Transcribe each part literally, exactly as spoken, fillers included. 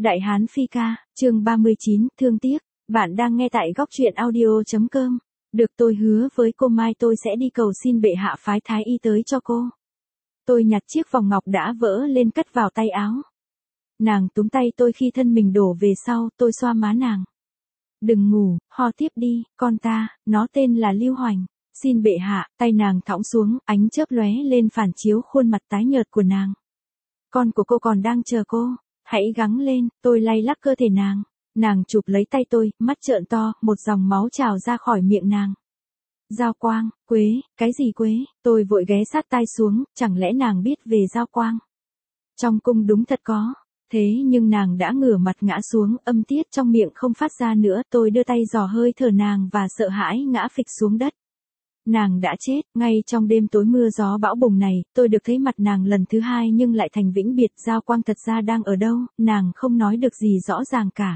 Đại Hán Phi Ca, chương ba mươi chín, thương tiếc. Bạn đang nghe tại góc truyện audio chấm com. Được, tôi hứa với cô mai tôi sẽ đi cầu xin bệ hạ phái thái y tới cho cô. Tôi nhặt chiếc vòng ngọc đã vỡ lên cất vào tay áo. Nàng túm tay tôi khi thân mình đổ về sau, tôi xoa má nàng. Đừng ngủ, ho tiếp đi, con ta, nó tên là Lưu Hoành. Xin bệ hạ, tay nàng thõng xuống, ánh chớp lóe lên phản chiếu khuôn mặt tái nhợt của nàng. Con của cô còn đang chờ cô. Hãy gắng lên, tôi lay lắc cơ thể nàng. Nàng chụp lấy tay tôi, mắt trợn to, một dòng máu trào ra khỏi miệng nàng. Giao Quang, Quế, cái gì Quế? Tôi vội ghé sát tai xuống, chẳng lẽ nàng biết về Giao Quang? Trong cung đúng thật có. Thế nhưng nàng đã ngửa mặt ngã xuống, âm tiết trong miệng không phát ra nữa. Tôi đưa tay dò hơi thở nàng và sợ hãi ngã phịch xuống đất. Nàng đã chết, ngay trong đêm tối mưa gió bão bùng này, tôi được thấy mặt nàng lần thứ hai nhưng lại thành vĩnh biệt. Giao Quang thật ra đang ở đâu, nàng không nói được gì rõ ràng cả.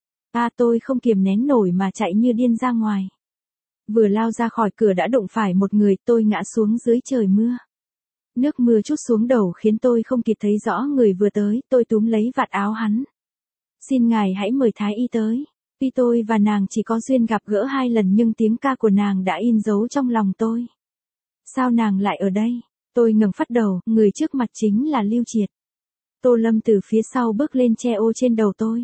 À, tôi không kiềm nén nổi mà chạy như điên ra ngoài. Vừa lao ra khỏi cửa đã đụng phải một người, tôi ngã xuống dưới trời mưa. Nước mưa trút xuống đầu khiến tôi không kịp thấy rõ người vừa tới, tôi túm lấy vạt áo hắn. Xin ngài hãy mời thái y tới. Tuy tôi và nàng chỉ có duyên gặp gỡ hai lần nhưng tiếng ca của nàng đã in dấu trong lòng tôi. Sao nàng lại ở đây? Tôi ngẩng phát đầu, người trước mặt chính là Lưu Triệt. Tô Lâm từ phía sau bước lên che ô trên đầu tôi.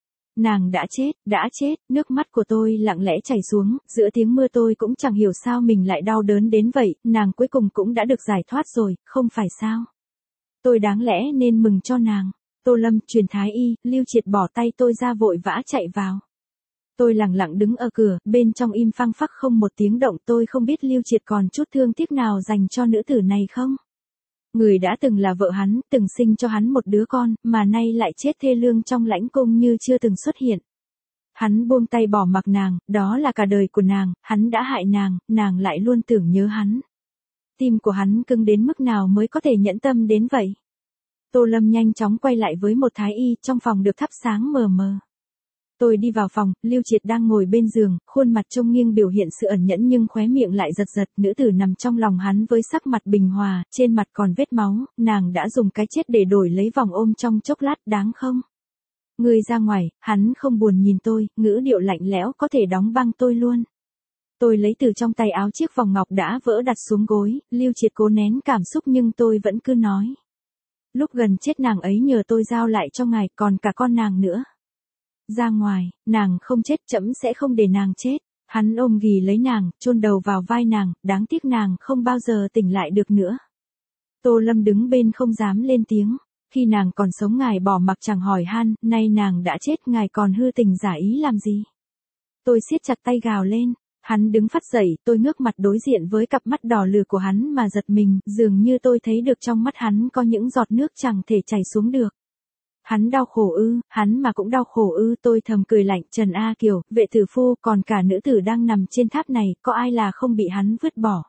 Nàng đã chết, đã chết, nước mắt của tôi lặng lẽ chảy xuống, giữa tiếng mưa tôi cũng chẳng hiểu sao mình lại đau đớn đến vậy, nàng cuối cùng cũng đã được giải thoát rồi, không phải sao? Tôi đáng lẽ nên mừng cho nàng. Tô Lâm, truyền thái y, Lưu Triệt bỏ tay tôi ra vội vã chạy vào. Tôi lặng lặng đứng ở cửa, bên trong im phăng phắc không một tiếng động. Tôi không biết Lưu Triệt còn chút thương tiếc nào dành cho nữ tử này không? Người đã từng là vợ hắn, từng sinh cho hắn một đứa con, mà nay lại chết thê lương trong lãnh cung như chưa từng xuất hiện. Hắn buông tay bỏ mặc nàng, đó là cả đời của nàng, hắn đã hại nàng, nàng lại luôn tưởng nhớ hắn. Tim của hắn cứng đến mức nào mới có thể nhẫn tâm đến vậy? Tô Lâm nhanh chóng quay lại với một thái y, trong phòng được thắp sáng mờ mờ. Tôi đi vào phòng, Lưu Triệt đang ngồi bên giường, khuôn mặt trông nghiêng biểu hiện sự ẩn nhẫn nhưng khóe miệng lại giật giật. Nữ tử nằm trong lòng hắn với sắc mặt bình hòa, trên mặt còn vết máu, nàng đã dùng cái chết để đổi lấy vòng ôm trong chốc lát, đáng không? Người ra ngoài, hắn không buồn nhìn tôi, ngữ điệu lạnh lẽo có thể đóng băng tôi luôn. Tôi lấy từ trong tay áo chiếc vòng ngọc đã vỡ đặt xuống gối, Lưu Triệt cố nén cảm xúc nhưng tôi vẫn cứ nói. Lúc gần chết nàng ấy nhờ tôi giao lại cho ngài, còn cả con nàng nữa. Ra ngoài, nàng không chết, trẫm sẽ không để nàng chết. Hắn ôm ghì lấy nàng, chôn đầu vào vai nàng, đáng tiếc nàng không bao giờ tỉnh lại được nữa. Tô Lâm đứng bên không dám lên tiếng. Khi nàng còn sống ngài bỏ mặc chẳng hỏi han, nay nàng đã chết ngài còn hư tình giả ý làm gì? Tôi siết chặt tay gào lên. Hắn đứng phắt dậy, tôi ngước mặt đối diện với cặp mắt đỏ lửa của hắn mà giật mình, dường như tôi thấy được trong mắt hắn có những giọt nước chẳng thể chảy xuống được. Hắn đau khổ ư, hắn mà cũng đau khổ ư, tôi thầm cười lạnh. Trần A Kiều, vệ tử phu, còn cả nữ tử đang nằm trên tháp này, có ai là không bị hắn vứt bỏ?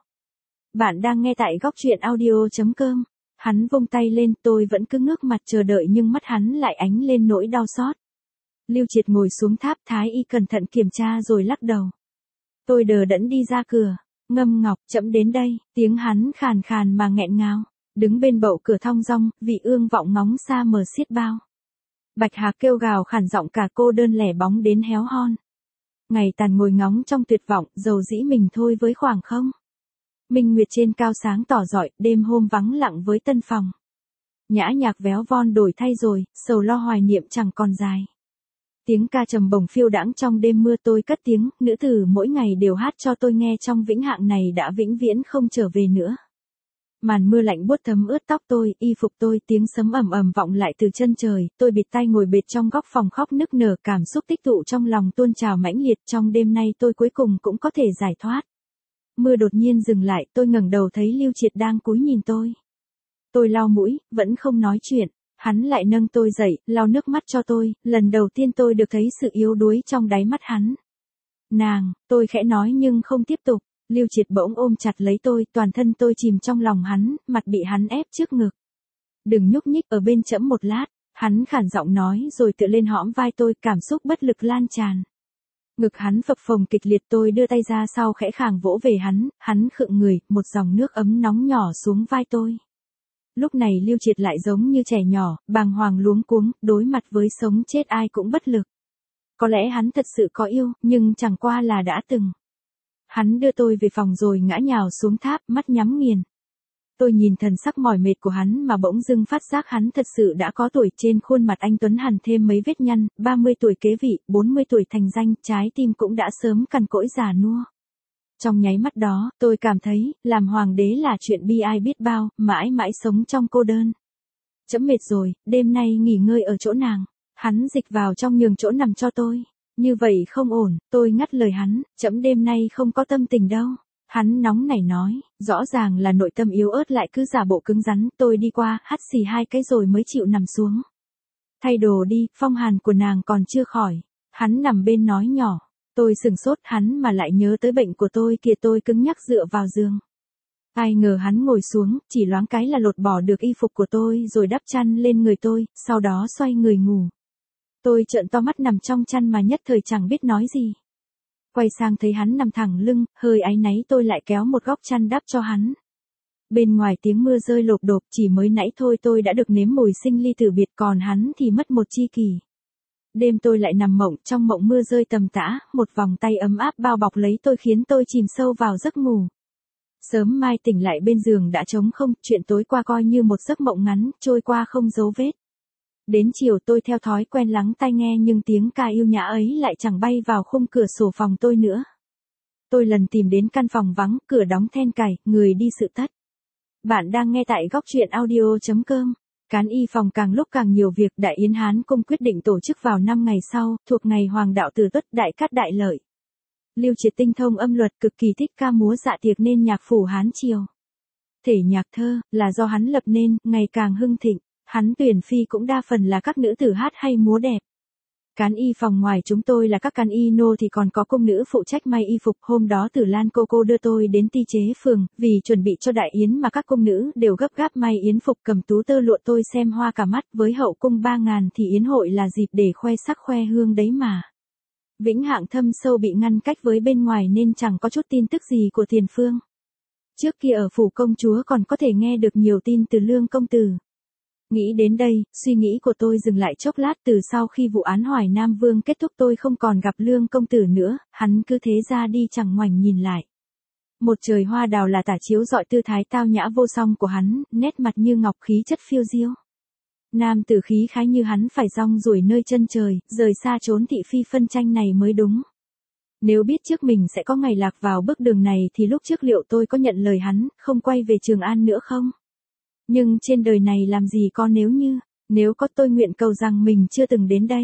Bạn đang nghe tại góc truyện audio chấm com. Hắn vung tay lên, tôi vẫn cứ ngước mặt chờ đợi nhưng mắt hắn lại ánh lên nỗi đau xót. Lưu Triệt ngồi xuống tháp, thái y cẩn thận kiểm tra rồi lắc đầu. Tôi đờ đẫn đi ra cửa. Ngâm Ngọc, chậm đến đây, tiếng hắn khàn khàn mà nghẹn ngào. Đứng bên bậu cửa thong dong, vị ương vọng ngóng xa mờ xiết bao. Bạch Hạc kêu gào khản giọng cả cô đơn lẻ bóng đến héo hon. Ngày tàn ngồi ngóng trong tuyệt vọng, dầu dĩ mình thôi với khoảng không. Minh Nguyệt trên cao sáng tỏ rọi, đêm hôm vắng lặng với tân phòng. Nhã nhạc véo von đổi thay rồi, sầu lo hoài niệm chẳng còn dài. Tiếng ca trầm bổng phiêu đãng trong đêm mưa, tôi cất tiếng, nữ tử mỗi ngày đều hát cho tôi nghe trong vĩnh hạng này đã vĩnh viễn không trở về nữa. Màn mưa lạnh buốt thấm ướt tóc tôi, y phục tôi, tiếng sấm ầm ầm vọng lại từ chân trời, tôi bịt tai ngồi bệt trong góc phòng khóc nức nở, cảm xúc tích tụ trong lòng tuôn trào mãnh liệt. Trong đêm nay tôi cuối cùng cũng có thể giải thoát. Mưa đột nhiên dừng lại, tôi ngẩng đầu thấy Lưu Triệt đang cúi nhìn tôi. Tôi lau mũi, vẫn không nói chuyện. Hắn lại nâng tôi dậy, lau nước mắt cho tôi, lần đầu tiên tôi được thấy sự yếu đuối trong đáy mắt hắn. Nàng, tôi khẽ nói nhưng không tiếp tục. Lưu Triệt bỗng ôm chặt lấy tôi, toàn thân tôi chìm trong lòng hắn, mặt bị hắn ép trước ngực. Đừng nhúc nhích, ở bên trẫm một lát, hắn khản giọng nói rồi tựa lên hõm vai tôi, cảm xúc bất lực lan tràn. Ngực hắn phập phồng kịch liệt, tôi đưa tay ra sau khẽ khàng vỗ về hắn, hắn khựng người, một dòng nước ấm nóng nhỏ xuống vai tôi. Lúc này Lưu Triệt lại giống như trẻ nhỏ, bàng hoàng luống cuống, đối mặt với sống chết ai cũng bất lực. Có lẽ hắn thật sự có yêu, nhưng chẳng qua là đã từng. Hắn đưa tôi về phòng rồi ngã nhào xuống tháp, mắt nhắm nghiền. Tôi nhìn thần sắc mỏi mệt của hắn mà bỗng dưng phát giác hắn thật sự đã có tuổi, trên khuôn mặt anh tuấn hằn thêm mấy vết nhăn, ba mươi tuổi kế vị, bốn mươi tuổi thành danh, trái tim cũng đã sớm cằn cỗi già nua. Trong nháy mắt đó, tôi cảm thấy, làm hoàng đế là chuyện bi ai biết bao, mãi mãi sống trong cô đơn. Chấm mệt rồi, đêm nay nghỉ ngơi ở chỗ nàng. Hắn dịch vào trong nhường chỗ nằm cho tôi. Như vậy không ổn, tôi ngắt lời hắn, chấm đêm nay không có tâm tình đâu. Hắn nóng nảy nói, rõ ràng là nội tâm yếu ớt lại cứ giả bộ cứng rắn, tôi đi qua, hắt xì hai cái rồi mới chịu nằm xuống. Thay đồ đi, phong hàn của nàng còn chưa khỏi. Hắn nằm bên nói nhỏ. Tôi sừng sốt, hắn mà lại nhớ tới bệnh của tôi kìa, tôi cứng nhắc dựa vào giường. Ai ngờ hắn ngồi xuống, chỉ loáng cái là lột bỏ được y phục của tôi rồi đắp chăn lên người tôi, sau đó xoay người ngủ. Tôi trợn to mắt nằm trong chăn mà nhất thời chẳng biết nói gì. Quay sang thấy hắn nằm thẳng lưng, hơi áy náy tôi lại kéo một góc chăn đắp cho hắn. Bên ngoài tiếng mưa rơi lộp độp, chỉ mới nãy thôi tôi đã được nếm mùi sinh ly tử biệt, còn hắn thì mất một chi kỷ. Đêm tôi lại nằm mộng, trong mộng mưa rơi tầm tã, một vòng tay ấm áp bao bọc lấy tôi khiến tôi chìm sâu vào giấc ngủ. Sớm mai tỉnh lại bên giường đã trống không, chuyện tối qua coi như một giấc mộng ngắn, trôi qua không dấu vết. Đến chiều tôi theo thói quen lắng tai nghe nhưng tiếng ca yêu nhã ấy lại chẳng bay vào khung cửa sổ phòng tôi nữa. Tôi lần tìm đến căn phòng vắng, cửa đóng then cài, người đi sự tắt. Bạn đang nghe tại góc truyện audio chấm com. Cán y phòng càng lúc càng nhiều việc, Đại Yến Hán Cung quyết định tổ chức vào năm ngày sau, thuộc ngày Hoàng đạo Tử Tuất, đại cát đại lợi. Lưu Triệt tinh thông âm luật, cực kỳ thích ca múa dạ tiệc nên nhạc phủ Hán Triều. Thể nhạc thơ, là do hắn lập nên, ngày càng hưng thịnh. Hắn tuyển phi cũng đa phần là các nữ tử hát hay múa đẹp. Cán y phòng ngoài chúng tôi là các cán y nô thì còn có công nữ phụ trách may y phục. Hôm đó Tử Lan cô cô đưa tôi đến ti chế phường, vì chuẩn bị cho đại yến mà các công nữ đều gấp gáp may yến phục, cầm tú tơ lụa, tôi xem hoa cả mắt. Với hậu cung ba ngàn thì yến hội là dịp để khoe sắc khoe hương đấy mà. Vĩnh Hạng thâm sâu bị ngăn cách với bên ngoài nên chẳng có chút tin tức gì của Tiền Phương. Trước kia ở phủ công chúa còn có thể nghe được nhiều tin từ Lương công tử. Nghĩ đến đây, suy nghĩ của tôi dừng lại chốc lát. Từ sau khi vụ án Hoài Nam Vương kết thúc tôi không còn gặp Lương công tử nữa, hắn cứ thế ra đi chẳng ngoảnh nhìn lại. Một trời hoa đào là tả chiếu rọi tư thái tao nhã vô song của hắn, nét mặt như ngọc, khí chất phiêu diêu. Nam tử khí khái như hắn phải rong ruổi nơi chân trời, rời xa chốn thị phi phân tranh này mới đúng. Nếu biết trước mình sẽ có ngày lạc vào bước đường này thì lúc trước liệu tôi có nhận lời hắn, không quay về Trường An nữa không? Nhưng trên đời này làm gì có nếu như, nếu có tôi nguyện cầu rằng mình chưa từng đến đây.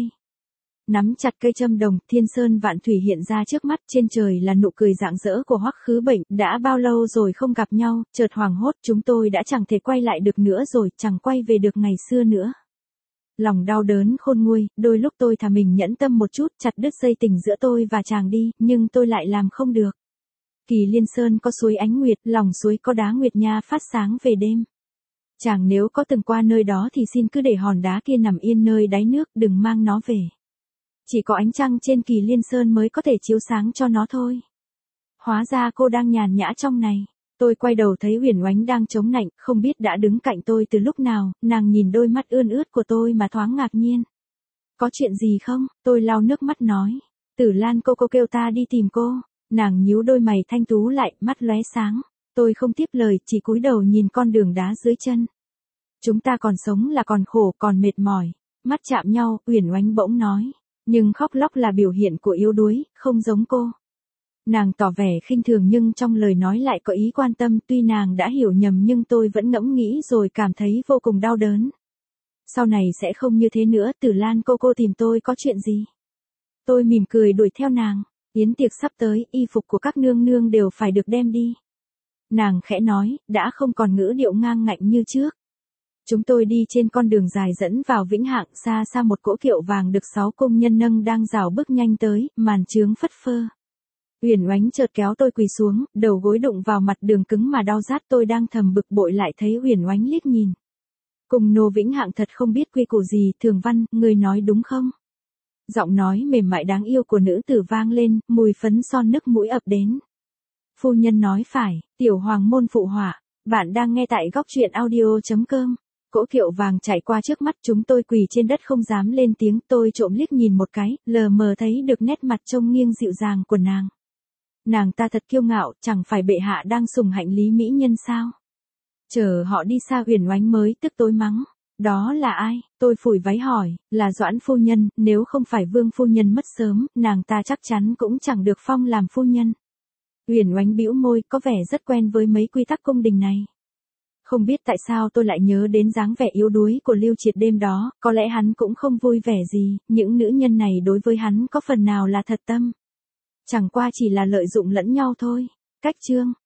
Nắm chặt cây châm đồng, thiên sơn vạn thủy hiện ra trước mắt, trên trời là nụ cười rạng rỡ của Hoắc Khứ Bệnh, đã bao lâu rồi không gặp nhau, chợt hoảng hốt, chúng tôi đã chẳng thể quay lại được nữa rồi, chẳng quay về được ngày xưa nữa. Lòng đau đớn khôn nguôi, đôi lúc tôi thà mình nhẫn tâm một chút, chặt đứt dây tình giữa tôi và chàng đi, nhưng tôi lại làm không được. Kỳ Liên Sơn có suối ánh nguyệt, lòng suối có đá nguyệt nha phát sáng về đêm. Chàng nếu có từng qua nơi đó thì xin cứ để hòn đá kia nằm yên nơi đáy nước, đừng mang nó về. Chỉ có ánh trăng trên Kỳ Liên Sơn mới có thể chiếu sáng cho nó thôi. Hóa ra cô đang nhàn nhã trong này. Tôi quay đầu thấy Huyền Oánh đang chống nạnh, không biết đã đứng cạnh tôi từ lúc nào, nàng nhìn đôi mắt ươn ướt của tôi mà thoáng ngạc nhiên. Có chuyện gì không? Tôi lau nước mắt nói. Tử Lan cô cô kêu ta đi tìm cô. Nàng nhíu đôi mày thanh tú lại, mắt lóe sáng. Tôi không tiếp lời, chỉ cúi đầu nhìn con đường đá dưới chân. Chúng ta còn sống là còn khổ, còn mệt mỏi. Mắt chạm nhau, Uyển Oánh bỗng nói. Nhưng khóc lóc là biểu hiện của yếu đuối, không giống cô. Nàng tỏ vẻ khinh thường nhưng trong lời nói lại có ý quan tâm, tuy nàng đã hiểu nhầm nhưng tôi vẫn ngẫm nghĩ rồi cảm thấy vô cùng đau đớn. Sau này sẽ không như thế nữa, Tử Lan cô cô tìm tôi có chuyện gì? Tôi mỉm cười đuổi theo nàng, yến tiệc sắp tới, y phục của các nương nương đều phải được đem đi. Nàng khẽ nói, đã không còn ngữ điệu ngang ngạnh như trước. Chúng tôi đi trên con đường dài dẫn vào Vĩnh Hạng, xa xa một cỗ kiệu vàng được sáu công nhân nâng đang rảo bước nhanh tới, màn chướng phất phơ. Uyển Oánh chợt kéo tôi quỳ xuống, đầu gối đụng vào mặt đường cứng mà đau rát, tôi đang thầm bực bội lại thấy Uyển Oánh liếc nhìn. Cùng nô Vĩnh Hạng thật không biết quy củ gì, Thường Văn, người nói đúng không? Giọng nói mềm mại đáng yêu của nữ tử vang lên, mùi phấn son nức mũi ập đến. Phu nhân nói phải, tiểu hoàng môn phụ họa. Bạn đang nghe tại góc truyện audio chấm com. Cỗ kiệu vàng chạy qua trước mắt, chúng tôi quỳ trên đất không dám lên tiếng. Tôi trộm liếc nhìn một cái, lờ mờ thấy được nét mặt trông nghiêng dịu dàng của nàng. Nàng ta thật kiêu ngạo, chẳng phải bệ hạ đang sủng hạnh Lý mỹ nhân sao? Chờ họ đi xa, Uyển Oánh mới tức tối mắng. Đó là ai? Tôi phủi váy hỏi. Là Doãn phu nhân, nếu không phải Vương phu nhân mất sớm, nàng ta chắc chắn cũng chẳng được phong làm phu nhân. Uyển Oánh bĩu môi, có vẻ rất quen với mấy quy tắc cung đình này. Không biết tại sao tôi lại nhớ đến dáng vẻ yếu đuối của Lưu Triệt đêm đó, có lẽ hắn cũng không vui vẻ gì, những nữ nhân này đối với hắn có phần nào là thật tâm. Chẳng qua chỉ là lợi dụng lẫn nhau thôi. Cách chương